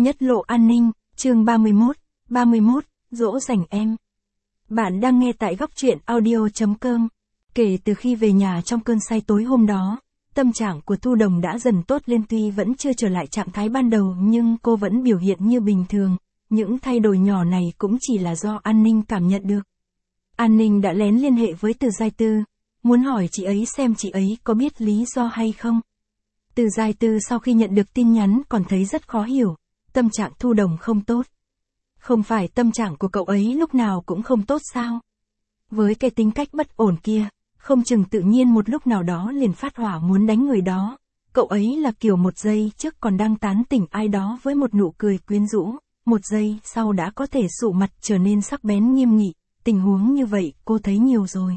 Nhất lộ an ninh, chương 31, dỗ dành em. Bạn đang nghe tại góc truyện audio.com. Kể từ khi về nhà trong cơn say tối hôm đó, tâm trạng của Thu Đồng đã dần tốt lên, tuy vẫn chưa trở lại trạng thái ban đầu nhưng cô vẫn biểu hiện như bình thường. Những thay đổi nhỏ này cũng chỉ là do An Ninh cảm nhận được. An Ninh đã lén liên hệ với Từ Giai Tư, muốn hỏi chị ấy xem chị ấy có biết lý do hay không. Từ Giai Tư sau khi nhận được tin nhắn còn thấy rất khó hiểu, tâm trạng Thu Đồng không tốt. Không phải tâm trạng của cậu ấy lúc nào cũng không tốt sao? Với cái tính cách bất ổn kia, không chừng tự nhiên một lúc nào đó liền phát hỏa muốn đánh người đó. Cậu ấy là kiểu một giây trước còn đang tán tỉnh ai đó với một nụ cười quyến rũ, một giây sau đã có thể sụ mặt trở nên sắc bén nghiêm nghị. Tình huống như vậy cô thấy nhiều rồi.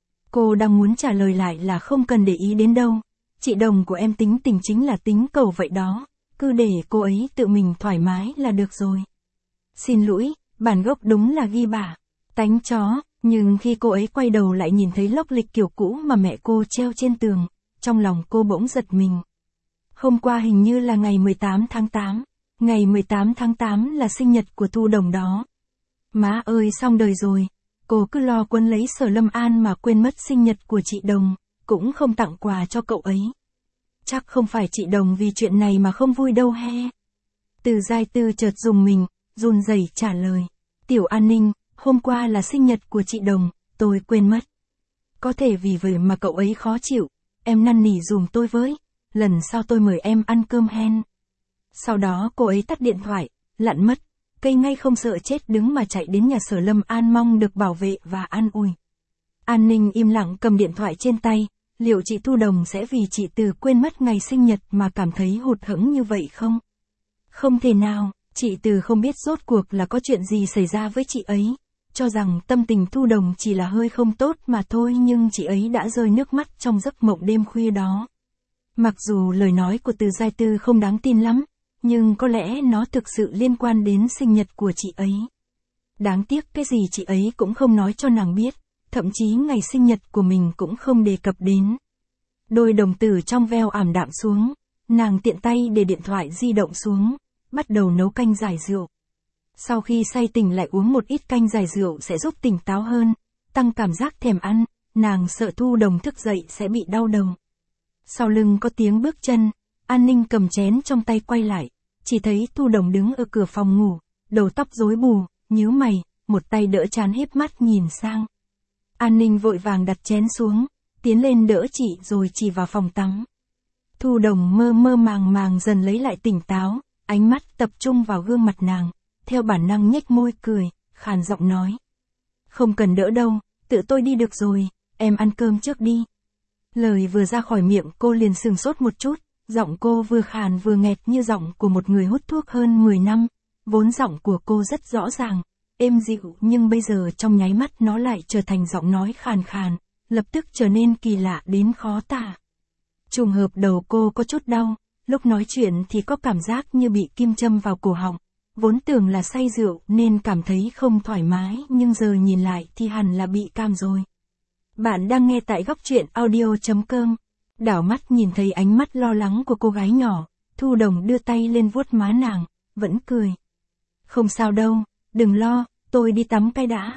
Cô đang muốn trả lời lại là không cần để ý đến đâu. Chị Đồng của em tính tình chính là tính cầu vậy đó, cứ để cô ấy tự mình thoải mái là được rồi. Xin lỗi, bản gốc đúng là ghi bả, tánh chó, nhưng khi cô ấy quay đầu lại nhìn thấy lốc lịch kiểu cũ mà mẹ cô treo trên tường, trong lòng cô bỗng giật mình. Hôm qua hình như là ngày 18 tháng 8, ngày 18 tháng 8 là sinh nhật của Thu Đồng đó. Má ơi xong đời rồi, cô cứ lo quấn lấy Sở Lâm An mà quên mất sinh nhật của chị Đồng, cũng không tặng quà cho cậu ấy. Chắc không phải chị Đồng vì chuyện này mà không vui đâu he. Từ Giai Tư chợt dùng mình, run rẩy trả lời. Tiểu An Ninh, hôm qua là sinh nhật của chị Đồng, tôi quên mất. Có thể vì vậy mà cậu ấy khó chịu, em năn nỉ dùm tôi với, lần sau tôi mời em ăn cơm hen. Sau đó cô ấy tắt điện thoại, lặn mất, cây ngay không sợ chết đứng mà chạy đến nhà Sở Lâm An mong được bảo vệ và an ủi. An Ninh im lặng cầm điện thoại trên tay, liệu chị Thu Đồng sẽ vì chị Từ quên mất ngày sinh nhật mà cảm thấy hụt hẫng như vậy không? Không thể nào, chị Từ không biết rốt cuộc là có chuyện gì xảy ra với chị ấy, cho rằng tâm tình Thu Đồng chỉ là hơi không tốt mà thôi, nhưng chị ấy đã rơi nước mắt trong giấc mộng đêm khuya đó. Mặc dù lời nói của Từ Giai Tư không đáng tin lắm, nhưng có lẽ nó thực sự liên quan đến sinh nhật của chị ấy. Đáng tiếc cái gì chị ấy cũng không nói cho nàng biết, thậm chí ngày sinh nhật của mình cũng không đề cập đến. Đôi đồng tử trong veo ảm đạm xuống, nàng tiện tay để điện thoại di động xuống, bắt đầu nấu canh giải rượu. Sau khi say tỉnh lại uống một ít canh giải rượu sẽ giúp tỉnh táo hơn, tăng cảm giác thèm ăn, nàng sợ Thu Đồng thức dậy sẽ bị đau đầu. Sau lưng có tiếng bước chân, An Ninh cầm chén trong tay quay lại, chỉ thấy Thu Đồng đứng ở cửa phòng ngủ, đầu tóc rối bù, nhíu mày, một tay đỡ trán híp mắt nhìn sang. An Ninh vội vàng đặt chén xuống, tiến lên đỡ chị rồi chỉ vào phòng tắm. Thu Đồng mơ mơ màng màng dần lấy lại tỉnh táo, ánh mắt tập trung vào gương mặt nàng, theo bản năng nhếch môi cười, khàn giọng nói. Không cần đỡ đâu, tự tôi đi được rồi, em ăn cơm trước đi. Lời vừa ra khỏi miệng cô liền sừng sốt một chút, giọng cô vừa khàn vừa nghẹt như giọng của một người hút thuốc hơn 10 năm, vốn giọng của cô rất rõ ràng, êm dịu nhưng bây giờ trong nháy mắt nó lại trở thành giọng nói khàn khàn, lập tức trở nên kỳ lạ đến khó tả. Trùng hợp đầu cô có chút đau, lúc nói chuyện thì có cảm giác như bị kim châm vào cổ họng, vốn tưởng là say rượu nên cảm thấy không thoải mái nhưng giờ nhìn lại thì hẳn là bị cam rồi. Bạn đang nghe tại góc truyện audio.com. Đảo mắt nhìn thấy ánh mắt lo lắng của cô gái nhỏ, Thu Đồng đưa tay lên vuốt má nàng, vẫn cười. Không sao đâu, đừng lo, tôi đi tắm cái đã.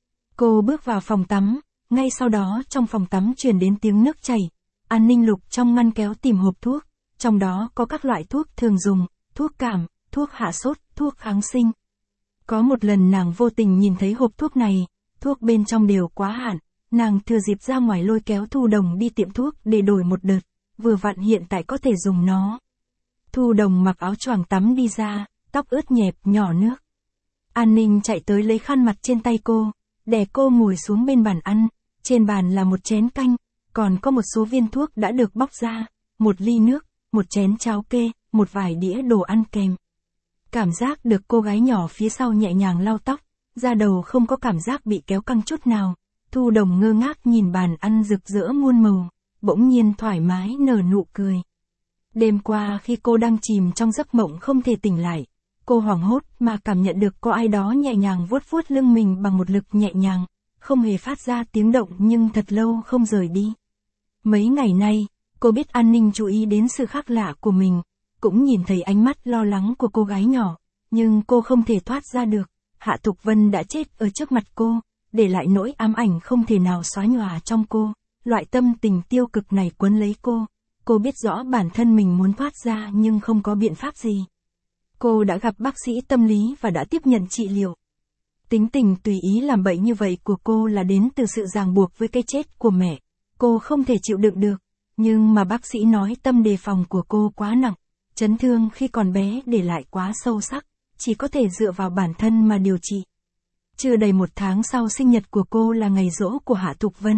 Cô bước vào phòng tắm, ngay sau đó trong phòng tắm truyền đến tiếng nước chảy. An Ninh lục trong ngăn kéo tìm hộp thuốc, trong đó có các loại thuốc thường dùng, thuốc cảm, thuốc hạ sốt, thuốc kháng sinh. Có một lần nàng vô tình nhìn thấy hộp thuốc này, thuốc bên trong đều quá hạn. Nàng thừa dịp ra ngoài lôi kéo Thu Đồng đi tiệm thuốc để đổi một đợt, vừa vặn hiện tại có thể dùng nó. Thu Đồng mặc áo choàng tắm đi ra, tóc ướt nhẹp nhỏ nước. An Ninh chạy tới lấy khăn mặt trên tay cô, đè cô ngồi xuống bên bàn ăn, trên bàn là một chén canh, còn có một số viên thuốc đã được bóc ra, một ly nước, một chén cháo kê, một vài đĩa đồ ăn kèm. Cảm giác được cô gái nhỏ phía sau nhẹ nhàng lau tóc, da đầu không có cảm giác bị kéo căng chút nào. Thu Đồng ngơ ngác nhìn bàn ăn rực rỡ muôn màu, bỗng nhiên thoải mái nở nụ cười. Đêm qua khi cô đang chìm trong giấc mộng không thể tỉnh lại, cô hoảng hốt mà cảm nhận được có ai đó nhẹ nhàng vuốt vuốt lưng mình bằng một lực nhẹ nhàng, không hề phát ra tiếng động nhưng thật lâu không rời đi. Mấy ngày nay, cô biết An Ninh chú ý đến sự khác lạ của mình, cũng nhìn thấy ánh mắt lo lắng của cô gái nhỏ, nhưng cô không thể thoát ra được. Hạ Thục Vân đã chết ở trước mặt cô, để lại nỗi ám ảnh không thể nào xóa nhòa trong cô. Loại tâm tình tiêu cực này quấn lấy cô. Cô biết rõ bản thân mình muốn thoát ra nhưng không có biện pháp gì. Cô đã gặp bác sĩ tâm lý và đã tiếp nhận trị liệu. Tính tình tùy ý làm bậy như vậy của cô là đến từ sự ràng buộc với cái chết của mẹ. Cô không thể chịu đựng được. Nhưng mà bác sĩ nói tâm đề phòng của cô quá nặng. Chấn thương khi còn bé để lại quá sâu sắc. Chỉ có thể dựa vào bản thân mà điều trị. Chưa đầy 1 tháng sau sinh nhật của cô là ngày giỗ của Hạ Thục Vân.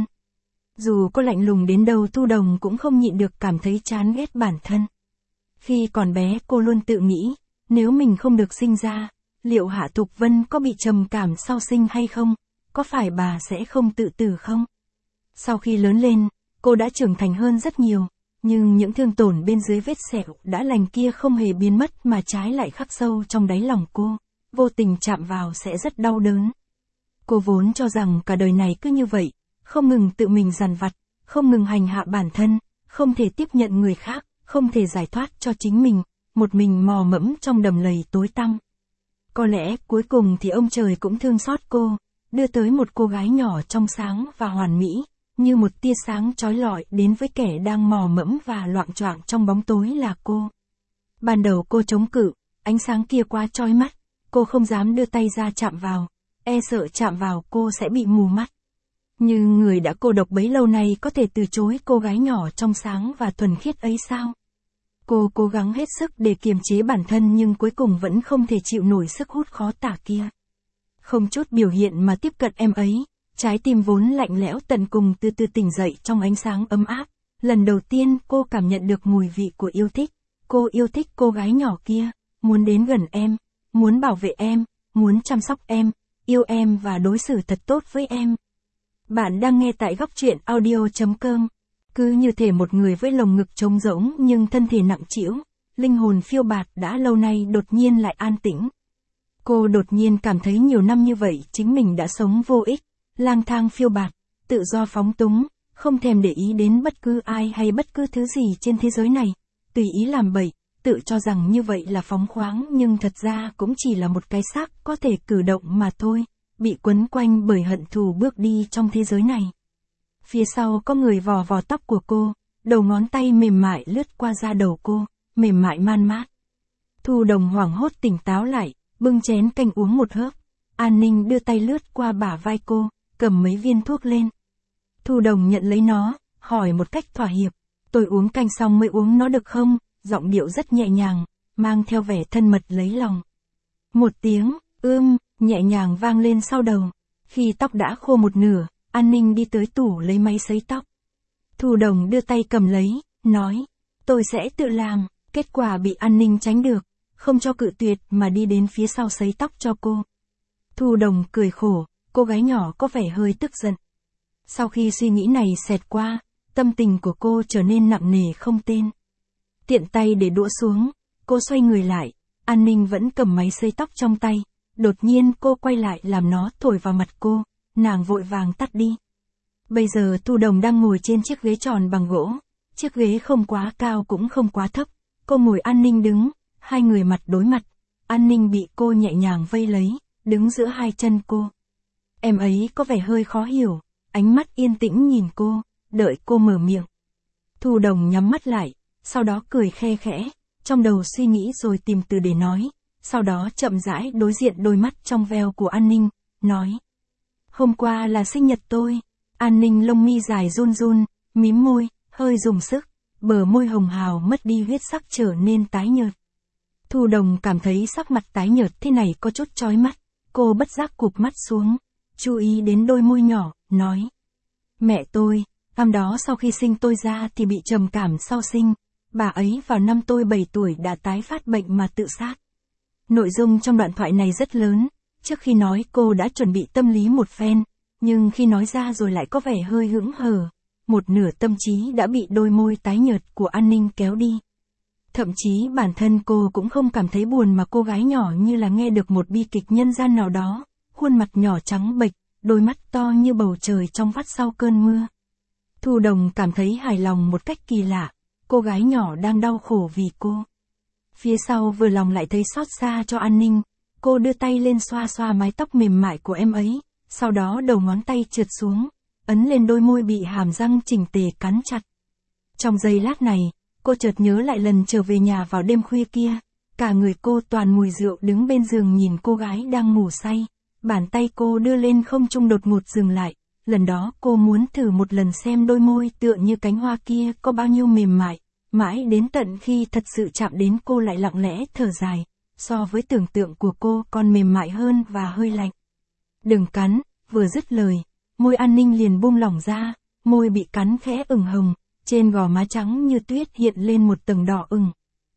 Dù cô lạnh lùng đến đâu Thu Đồng cũng không nhịn được cảm thấy chán ghét bản thân. Khi còn bé cô luôn tự nghĩ, nếu mình không được sinh ra, liệu Hạ Thục Vân có bị trầm cảm sau sinh hay không? Có phải bà sẽ không tự tử không? Sau khi lớn lên, cô đã trưởng thành hơn rất nhiều, nhưng những thương tổn bên dưới vết sẹo đã lành kia không hề biến mất mà trái lại khắc sâu trong đáy lòng cô, vô tình chạm vào sẽ rất đau đớn. Cô vốn cho rằng cả đời này cứ như vậy, không ngừng tự mình dằn vặt, không ngừng hành hạ bản thân, không thể tiếp nhận người khác, không thể giải thoát cho chính mình, một mình mò mẫm trong đầm lầy tối tăm. Có lẽ cuối cùng thì ông trời cũng thương xót cô, đưa tới một cô gái nhỏ trong sáng và hoàn mỹ, như một tia sáng chói lọi đến với kẻ đang mò mẫm và loạng choạng trong bóng tối là cô. Ban đầu cô chống cự, ánh sáng kia quá chói mắt, cô không dám đưa tay ra chạm vào, e sợ chạm vào cô sẽ bị mù mắt. Nhưng người đã cô độc bấy lâu nay có thể từ chối cô gái nhỏ trong sáng và thuần khiết ấy sao? Cô cố gắng hết sức để kiềm chế bản thân nhưng cuối cùng vẫn không thể chịu nổi sức hút khó tả kia. Không chút biểu hiện mà tiếp cận em ấy, trái tim vốn lạnh lẽo tận cùng từ từ tỉnh dậy trong ánh sáng ấm áp. Lần đầu tiên cô cảm nhận được mùi vị của yêu thích. Cô yêu thích cô gái nhỏ kia, muốn đến gần em, muốn bảo vệ em, muốn chăm sóc em, yêu em và đối xử thật tốt với em. Bạn đang nghe tại góc truyện audio.com. Cứ như thể một người với lồng ngực trống rỗng nhưng thân thể nặng trĩu, linh hồn phiêu bạt đã lâu nay đột nhiên lại an tĩnh. Cô đột nhiên cảm thấy nhiều năm như vậy chính mình đã sống vô ích, lang thang phiêu bạt, tự do phóng túng, không thèm để ý đến bất cứ ai hay bất cứ thứ gì trên thế giới này, tùy ý làm bậy, tự cho rằng như vậy là phóng khoáng nhưng thật ra cũng chỉ là một cái xác có thể cử động mà thôi, bị quấn quanh bởi hận thù bước đi trong thế giới này. Phía sau có người vò vò tóc của cô, đầu ngón tay mềm mại lướt qua da đầu cô, mềm mại man mát. Thu Đồng hoảng hốt tỉnh táo lại, bưng chén canh uống một hớp. An Ninh đưa tay lướt qua bả vai cô, cầm mấy viên thuốc lên. Thu Đồng nhận lấy nó, hỏi một cách thỏa hiệp. Tôi uống canh xong mới uống nó được không? Giọng điệu rất nhẹ nhàng, mang theo vẻ thân mật lấy lòng. Một tiếng, nhẹ nhàng vang lên sau đầu. Khi tóc đã khô một nửa, An Ninh đi tới tủ lấy máy sấy tóc. Thu Đồng đưa tay cầm lấy, nói, tôi sẽ tự làm. Kết quả bị An Ninh tránh được, không cho cự tuyệt mà đi đến phía sau sấy tóc cho cô. Thu Đồng cười khổ, cô gái nhỏ có vẻ hơi tức giận. Sau khi suy nghĩ này xẹt qua, tâm tình của cô trở nên nặng nề không tên. Tiện tay để đũa xuống, cô xoay người lại, An Ninh vẫn cầm máy sấy tóc trong tay. Đột nhiên cô quay lại làm nó thổi vào mặt cô, nàng vội vàng tắt đi. Bây giờ Thu Đồng đang ngồi trên chiếc ghế tròn bằng gỗ, chiếc ghế không quá cao cũng không quá thấp, cô ngồi An Ninh đứng, hai người mặt đối mặt, An Ninh bị cô nhẹ nhàng vây lấy, đứng giữa hai chân cô. Em ấy có vẻ hơi khó hiểu, ánh mắt yên tĩnh nhìn cô, đợi cô mở miệng. Thu Đồng nhắm mắt lại, sau đó cười khe khẽ, trong đầu suy nghĩ rồi tìm từ để nói, sau đó chậm rãi đối diện đôi mắt trong veo của An Ninh, nói. Hôm qua là sinh nhật tôi. An Ninh lông mi dài run run, mím môi, hơi dùng sức, bờ môi hồng hào mất đi huyết sắc trở nên tái nhợt. Thu Đồng cảm thấy sắc mặt tái nhợt thế này có chút chói mắt, cô bất giác cụp mắt xuống, chú ý đến đôi môi nhỏ, nói. Mẹ tôi, năm đó sau khi sinh tôi ra thì bị trầm cảm sau sinh, bà ấy vào năm tôi 7 tuổi đã tái phát bệnh mà tự sát. Nội dung trong đoạn thoại này rất lớn, trước khi nói cô đã chuẩn bị tâm lý một phen, nhưng khi nói ra rồi lại có vẻ hơi hững hờ, một nửa tâm trí đã bị đôi môi tái nhợt của An Ninh kéo đi. Thậm chí bản thân cô cũng không cảm thấy buồn mà cô gái nhỏ như là nghe được một bi kịch nhân gian nào đó, khuôn mặt nhỏ trắng bệch, đôi mắt to như bầu trời trong vắt sau cơn mưa. Thu Đồng cảm thấy hài lòng một cách kỳ lạ, cô gái nhỏ đang đau khổ vì cô. Phía sau vừa lòng lại thấy xót xa cho An Ninh, cô đưa tay lên xoa xoa mái tóc mềm mại của em ấy, sau đó đầu ngón tay trượt xuống, ấn lên đôi môi bị hàm răng chỉnh tề cắn chặt. Trong giây lát này, cô chợt nhớ lại lần trở về nhà vào đêm khuya kia, cả người cô toàn mùi rượu đứng bên giường nhìn cô gái đang ngủ say, bàn tay cô đưa lên không trung đột ngột dừng lại, lần đó cô muốn thử một lần xem đôi môi tựa như cánh hoa kia có bao nhiêu mềm mại, mãi đến tận khi thật sự chạm đến cô lại lặng lẽ thở dài, so với tưởng tượng của cô còn mềm mại hơn và hơi lạnh. Đừng cắn, vừa dứt lời, môi An Ninh liền buông lỏng ra, môi bị cắn khẽ ửng hồng, trên gò má trắng như tuyết hiện lên một tầng đỏ ửng.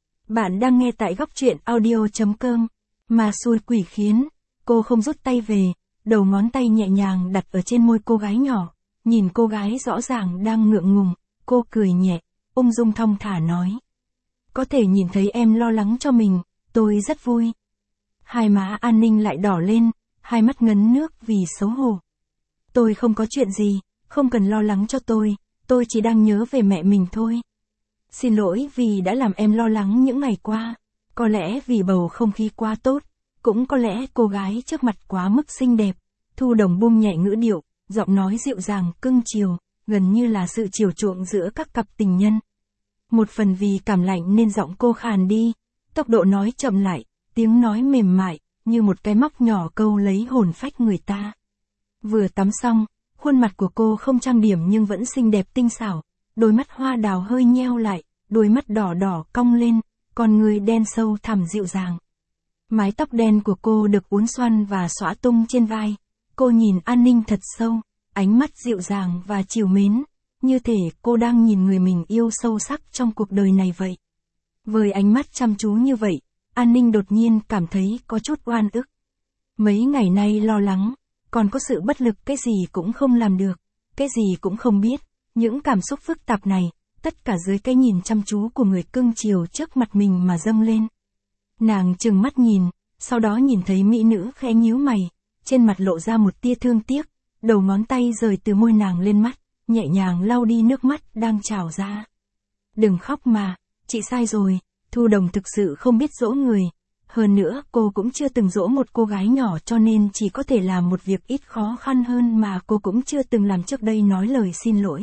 Bạn đang nghe tại góc truyện audio.com, mà xui quỷ khiến, cô không rút tay về, đầu ngón tay nhẹ nhàng đặt ở trên môi cô gái nhỏ, nhìn cô gái rõ ràng đang ngượng ngùng, cô cười nhẹ, ung dung thong thả nói. Có thể nhìn thấy em lo lắng cho mình, tôi rất vui. Hai má An Ninh lại đỏ lên, hai mắt ngấn nước vì xấu hổ. Tôi không có chuyện gì, không cần lo lắng cho tôi chỉ đang nhớ về mẹ mình thôi. Xin lỗi vì đã làm em lo lắng những ngày qua, có lẽ vì bầu không khí quá tốt, cũng có lẽ cô gái trước mặt quá mức xinh đẹp. Thu Đồng buông nhẹ ngữ điệu, giọng nói dịu dàng cưng chiều, gần như là sự chiều chuộng giữa các cặp tình nhân. Một phần vì cảm lạnh nên giọng cô khàn đi, tốc độ nói chậm lại, tiếng nói mềm mại, như một cái móc nhỏ câu lấy hồn phách người ta. Vừa tắm xong, khuôn mặt của cô không trang điểm nhưng vẫn xinh đẹp tinh xảo, đôi mắt hoa đào hơi nheo lại, đôi mắt đỏ đỏ cong lên, con người đen sâu thẳm dịu dàng. Mái tóc đen của cô được uốn xoăn và xõa tung trên vai, cô nhìn An Ninh thật sâu, ánh mắt dịu dàng và trìu mến, như thể cô đang nhìn người mình yêu sâu sắc trong cuộc đời này vậy. Với ánh mắt chăm chú như vậy, An Ninh đột nhiên cảm thấy có chút oan ức. Mấy ngày nay lo lắng, còn có sự bất lực, cái gì cũng không làm được, cái gì cũng không biết, những cảm xúc phức tạp này, tất cả dưới cái nhìn chăm chú của người cưng chiều trước mặt mình mà dâng lên. Nàng trừng mắt nhìn, sau đó nhìn thấy mỹ nữ khẽ nhíu mày, trên mặt lộ ra một tia thương tiếc, đầu ngón tay rời từ môi nàng lên mắt, nhẹ nhàng lau đi nước mắt đang trào ra. Đừng khóc mà, chị sai rồi, Thu Đồng thực sự không biết dỗ người. Hơn nữa cô cũng chưa từng dỗ một cô gái nhỏ cho nên chỉ có thể làm một việc ít khó khăn hơn mà cô cũng chưa từng làm trước đây, nói lời xin lỗi.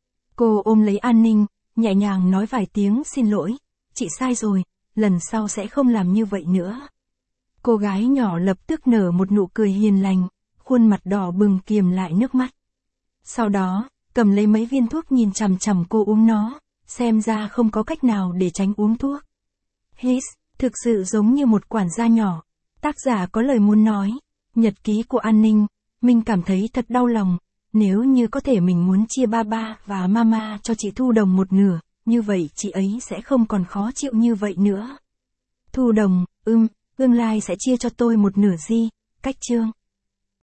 Cô ôm lấy An Ninh, nhẹ nhàng nói vài tiếng xin lỗi, chị sai rồi, lần sau sẽ không làm như vậy nữa. Cô gái nhỏ lập tức nở một nụ cười hiền lành, khuôn mặt đỏ bừng kiềm lại nước mắt. Sau đó, cầm lấy mấy viên thuốc nhìn chằm chằm cô uống nó, xem ra không có cách nào để tránh uống thuốc. His, thực sự giống như một quản gia nhỏ. Tác giả có lời muốn nói, nhật ký của An Ninh, mình cảm thấy thật đau lòng, nếu như có thể mình muốn chia ba và mama cho chị Thu Đồng một nửa, như vậy chị ấy sẽ không còn khó chịu như vậy nữa. Thu Đồng, tương lai sẽ chia cho tôi một nửa gì, cách chương.